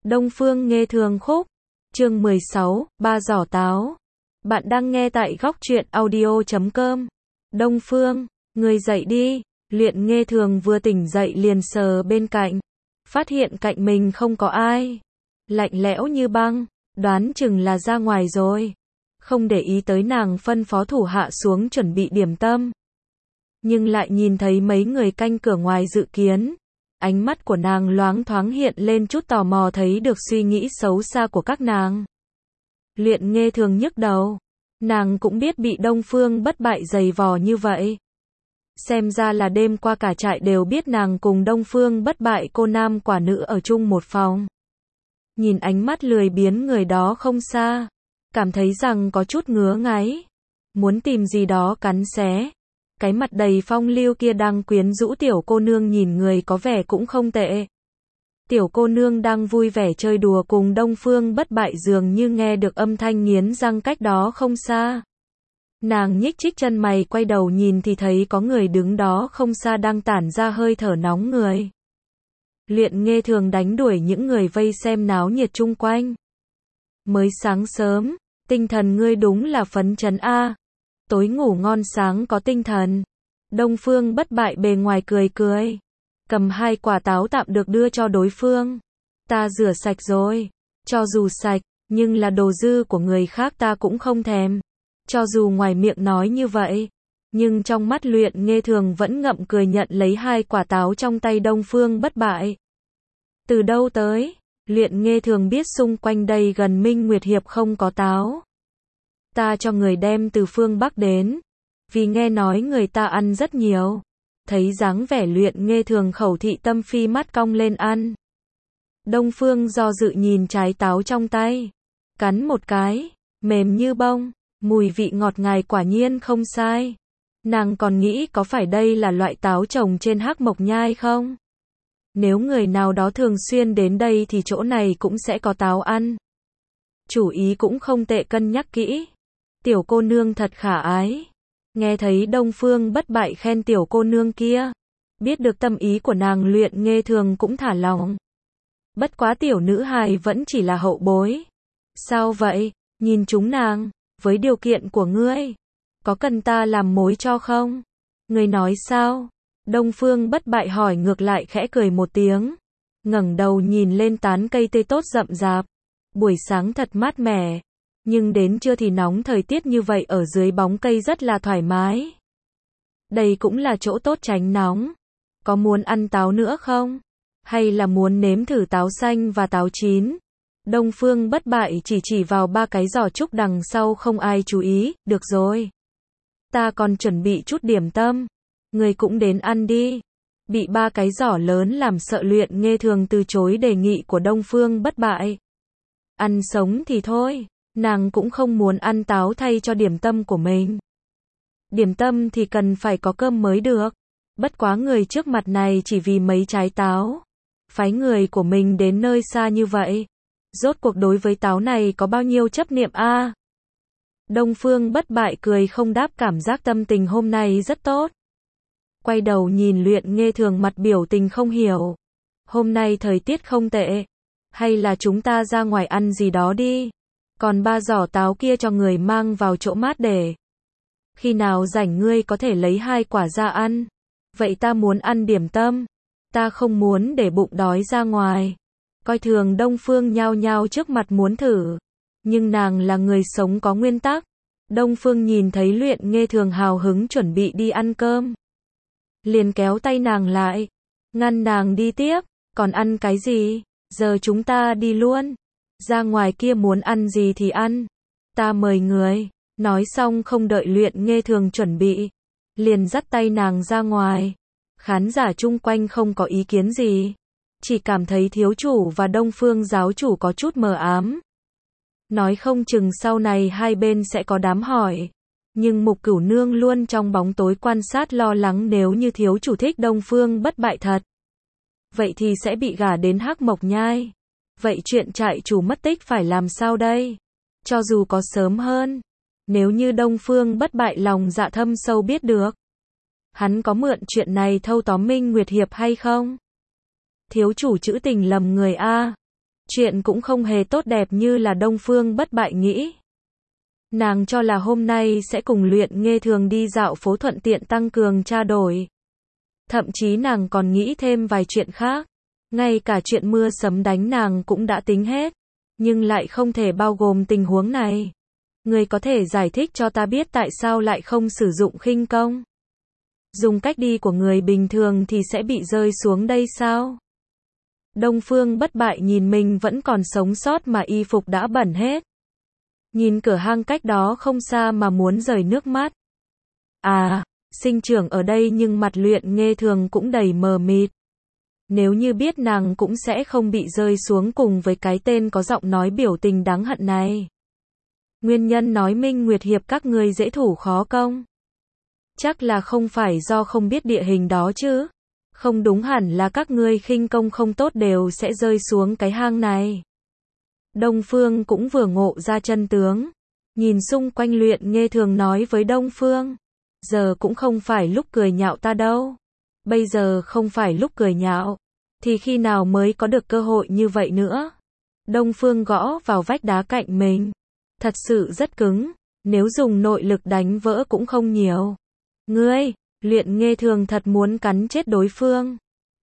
Đông Phương Nghê Thường Khúc, chương 16, Ba giỏ táo. Bạn đang nghe tại góc truyện audio.com. Đông Phương, người dậy đi. Luyện Nghê Thường vừa tỉnh dậy liền sờ bên cạnh, phát hiện cạnh mình không có ai. Lạnh lẽo như băng, đoán chừng là ra ngoài rồi. Không để ý tới nàng phân phó thủ hạ xuống chuẩn bị điểm tâm. Nhưng lại nhìn thấy mấy người canh cửa ngoài dự kiến. Ánh mắt của nàng loáng thoáng hiện lên chút tò mò thấy được suy nghĩ xấu xa của các nàng. Luyện Nghê Thường nhức đầu. Nàng cũng biết bị Đông Phương Bất Bại giày vò như vậy. Xem ra là đêm qua cả trại đều biết nàng cùng Đông Phương Bất Bại cô nam quả nữ ở chung một phòng. Nhìn ánh mắt lười biếng người đó không xa, cảm thấy rằng có chút ngứa ngáy, muốn tìm gì đó cắn xé. Cái mặt đầy phong lưu kia đang quyến rũ tiểu cô nương nhìn người có vẻ cũng không tệ. Tiểu cô nương đang vui vẻ chơi đùa cùng Đông Phương Bất Bại dường như nghe được âm thanh nghiến răng cách đó không xa. Nàng nhích chích chân mày quay đầu nhìn thì thấy có người đứng đó không xa đang tản ra hơi thở nóng người. Luyện Nghê Thường đánh đuổi những người vây xem náo nhiệt chung quanh. Mới sáng sớm, tinh thần ngươi đúng là phấn chấn a. Tối ngủ ngon sáng có tinh thần. Đông Phương Bất Bại bề ngoài cười cười, cầm 2 quả táo tạm được đưa cho đối phương. Ta rửa sạch rồi. Cho dù sạch, nhưng là đồ dư của người khác ta cũng không thèm. Cho dù ngoài miệng nói như vậy, nhưng trong mắt Luyện Nghê Thường vẫn ngậm cười nhận lấy 2 quả táo trong tay Đông Phương Bất Bại. Từ đâu tới? Luyện Nghê Thường biết xung quanh đây gần Minh Nguyệt Hiệp không có táo. Ta cho người đem từ phương Bắc đến, vì nghe nói người ta ăn rất nhiều. Thấy dáng vẻ Luyện Nghê Thường khẩu thị tâm phi mắt cong lên ăn. Đông Phương do dự nhìn trái táo trong tay, cắn một cái, mềm như bông, mùi vị ngọt ngào quả nhiên không sai. Nàng còn nghĩ có phải đây là loại táo trồng trên Hắc Mộc Nhai không? Nếu người nào đó thường xuyên đến đây thì chỗ này cũng sẽ có táo ăn. Chủ ý cũng không tệ, cân nhắc kỹ. Tiểu cô nương thật khả ái. Nghe thấy Đông Phương Bất Bại khen tiểu cô nương kia, biết được tâm ý của nàng, Luyện Nghê Thường cũng thả lòng. Bất quá tiểu nữ hài vẫn chỉ là hậu bối. Sao vậy? Nhìn chúng nàng, với điều kiện của ngươi, có cần ta làm mối cho không? Ngươi nói sao? Đông Phương Bất Bại hỏi ngược lại khẽ cười một tiếng, ngẩng đầu nhìn lên tán cây tươi tốt rậm rạp. Buổi sáng thật mát mẻ, nhưng đến trưa thì nóng, thời tiết như vậy ở dưới bóng cây rất là thoải mái. Đây cũng là chỗ tốt tránh nóng. Có muốn ăn táo nữa không? Hay là muốn nếm thử táo xanh và táo chín? Đông Phương Bất Bại chỉ vào 3 cái giỏ trúc đằng sau không ai chú ý. Được rồi, ta còn chuẩn bị chút điểm tâm, người cũng đến ăn đi. Bị 3 cái giỏ lớn làm sợ, Luyện Nghê Thường từ chối đề nghị của Đông Phương Bất Bại. Ăn sống thì thôi, nàng cũng không muốn ăn táo thay cho điểm tâm của mình. Điểm tâm thì cần phải có cơm mới được. Bất quá người trước mặt này chỉ vì mấy trái táo, phái người của mình đến nơi xa như vậy. Rốt cuộc đối với táo này có bao nhiêu chấp niệm a? Đông Phương Bất Bại cười không đáp, cảm giác tâm tình hôm nay rất tốt. Quay đầu nhìn Luyện Nghê Thường mặt biểu tình không hiểu. Hôm nay thời tiết không tệ, hay là chúng ta ra ngoài ăn gì đó đi. Còn 3 giỏ táo kia cho người mang vào chỗ mát để khi nào rảnh ngươi có thể lấy 2 quả ra ăn. Vậy ta muốn ăn điểm tâm, ta không muốn để bụng đói ra ngoài. Coi thường Đông Phương nhao nhao trước mặt muốn thử, nhưng nàng là người sống có nguyên tắc. Đông Phương nhìn thấy Luyện Nghê Thường hào hứng chuẩn bị đi ăn cơm, liền kéo tay nàng lại, ngăn nàng đi tiếp. Còn ăn cái gì? Giờ chúng ta đi luôn. Ra ngoài kia muốn ăn gì thì ăn, ta mời người. Nói xong không đợi Luyện Nghê Thường chuẩn bị, liền dắt tay nàng ra ngoài. Khán giả chung quanh không có ý kiến gì, chỉ cảm thấy thiếu chủ và Đông Phương giáo chủ có chút mờ ám. Nói không chừng sau này hai bên sẽ có đám hỏi. Nhưng Mục Cửu Nương luôn trong bóng tối quan sát, lo lắng nếu như thiếu chủ thích Đông Phương Bất Bại thật, vậy thì sẽ bị gả đến Hắc Mộc Nhai. Vậy chuyện trại chủ mất tích phải làm sao đây? Cho dù có sớm hơn, nếu như Đông Phương Bất Bại lòng dạ thâm sâu biết được, hắn có mượn chuyện này thâu tóm Minh Nguyệt Hiệp hay không? Thiếu chủ trữ tình lầm người a. Chuyện cũng không hề tốt đẹp như là Đông Phương Bất Bại nghĩ. Nàng cho là hôm nay sẽ cùng Luyện Nghê Thường đi dạo phố thuận tiện tăng cường trao đổi. Thậm chí nàng còn nghĩ thêm vài chuyện khác. Ngay cả chuyện mưa sấm đánh nàng cũng đã tính hết. Nhưng lại không thể bao gồm tình huống này. Người có thể giải thích cho ta biết tại sao lại không sử dụng khinh công? Dùng cách đi của người bình thường thì sẽ bị rơi xuống đây sao? Đông Phương Bất Bại nhìn mình vẫn còn sống sót mà y phục đã bẩn hết. Nhìn cửa hang cách đó không xa mà muốn rời nước mắt. À, sinh trưởng ở đây nhưng mặt Luyện Nghê Thường cũng đầy mờ mịt. Nếu như biết nàng cũng sẽ không bị rơi xuống cùng với cái tên có giọng nói biểu tình đáng hận này. Nguyên nhân nói Minh Nguyệt Hiệp các ngươi dễ thủ khó công. Chắc là không phải do không biết địa hình đó chứ. Không đúng hẳn là các ngươi khinh công không tốt đều sẽ rơi xuống cái hang này. Đông Phương cũng vừa ngộ ra chân tướng. Nhìn xung quanh Luyện Nghê Thường nói với Đông Phương. Giờ cũng không phải lúc cười nhạo ta đâu. Bây giờ không phải lúc cười nhạo. Thì khi nào mới có được cơ hội như vậy nữa? Đông Phương gõ vào vách đá cạnh mình. Thật sự rất cứng. Nếu dùng nội lực đánh vỡ cũng không nhiều. Ngươi, Luyện Nghê Thường thật muốn cắn chết đối phương.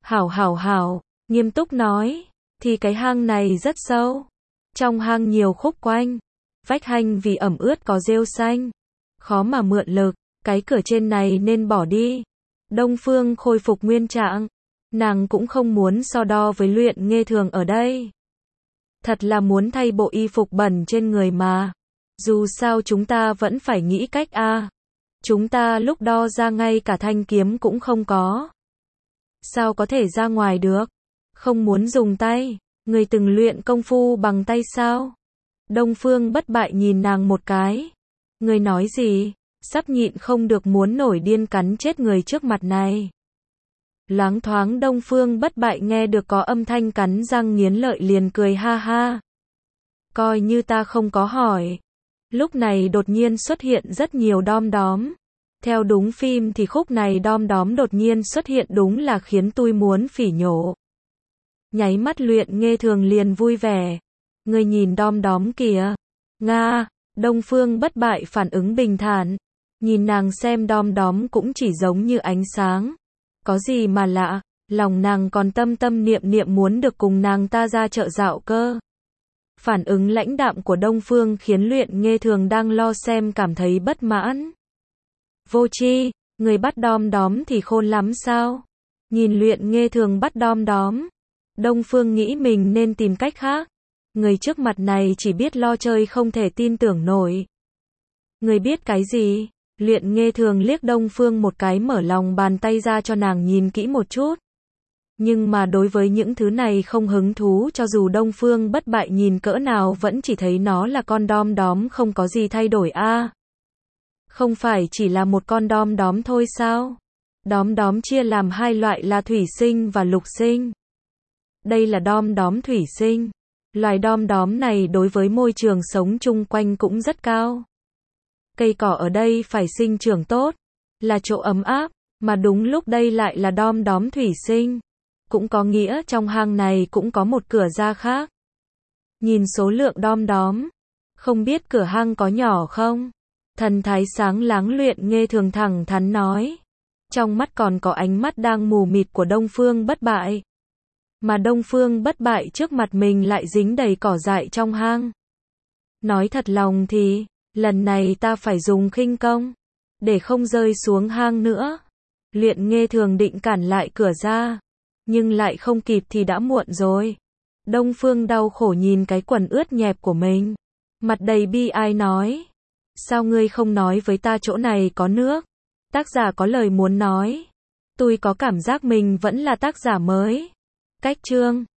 Hảo, nghiêm túc nói. Thì cái hang này rất sâu. Trong hang nhiều khúc quanh. Vách hang vì ẩm ướt có rêu xanh. Khó mà mượn lực. Cái cửa trên này nên bỏ đi. Đông Phương khôi phục nguyên trạng. Nàng cũng không muốn so đo với Luyện Nghê Thường ở đây. Thật là muốn thay bộ y phục bẩn trên người mà. Dù sao chúng ta vẫn phải nghĩ cách a. Chúng ta lúc đo ra ngay cả thanh kiếm cũng không có. Sao có thể ra ngoài được? Không muốn dùng tay. Người từng luyện công phu bằng tay sao? Đông Phương Bất Bại nhìn nàng một cái. Người nói gì? Sắp nhịn không được muốn nổi điên cắn chết người trước mặt này. Loáng thoáng Đông Phương Bất Bại nghe được có âm thanh cắn răng nghiến lợi liền cười ha ha. Coi như ta không có hỏi. Lúc này đột nhiên xuất hiện rất nhiều đom đóm. Theo đúng phim thì khúc này đom đóm đột nhiên xuất hiện đúng là khiến tôi muốn phỉ nhổ. Nháy mắt Luyện Nghê Thường liền vui vẻ. Người nhìn đom đóm kìa. Nga, Đông Phương Bất Bại phản ứng bình thản. Nhìn nàng xem đom đóm cũng chỉ giống như ánh sáng. Có gì mà lạ, lòng nàng còn tâm niệm muốn được cùng nàng ta ra chợ dạo cơ. Phản ứng lãnh đạm của Đông Phương khiến Luyện Nghê Thường đang lo xem cảm thấy bất mãn. Vô tri, người bắt đom đóm thì khôn lắm sao? Nhìn Luyện Nghê Thường bắt đom đóm. Đông Phương nghĩ mình nên tìm cách khác. Người trước mặt này chỉ biết lo chơi không thể tin tưởng nổi. Người biết cái gì? Luyện Nghê Thường liếc Đông Phương một cái mở lòng bàn tay ra cho nàng nhìn kỹ một chút. Nhưng mà đối với những thứ này không hứng thú cho dù Đông Phương Bất Bại nhìn cỡ nào vẫn chỉ thấy nó là con đom đóm không có gì thay đổi a. Không phải chỉ là một con đom đóm thôi sao? Đom đóm chia làm hai loại là thủy sinh và lục sinh. Đây là đom đóm thủy sinh. Loài đom đóm này đối với môi trường sống chung quanh cũng rất cao. Cây cỏ ở đây phải sinh trưởng tốt, là chỗ ấm áp, mà đúng lúc đây lại là đom đóm thủy sinh. Cũng có nghĩa trong hang này cũng có một cửa ra khác. Nhìn số lượng đom đóm, không biết cửa hang có nhỏ không? Thần thái sáng láng Luyện Nghê Thường thẳng thắn nói. Trong mắt còn có ánh mắt đang mù mịt của Đông Phương Bất Bại. Mà Đông Phương Bất Bại trước mặt mình lại dính đầy cỏ dại trong hang. Nói thật lòng thì, lần này ta phải dùng khinh công, để không rơi xuống hang nữa. Luyện Nghê Thường định cản lại cửa ra, nhưng lại không kịp thì đã muộn rồi. Đông Phương đau khổ nhìn cái quần ướt nhẹp của mình. Mặt đầy bi ai nói. Sao ngươi không nói với ta chỗ này có nước? Tác giả có lời muốn nói. Tôi có cảm giác mình vẫn là tác giả mới. Cách chương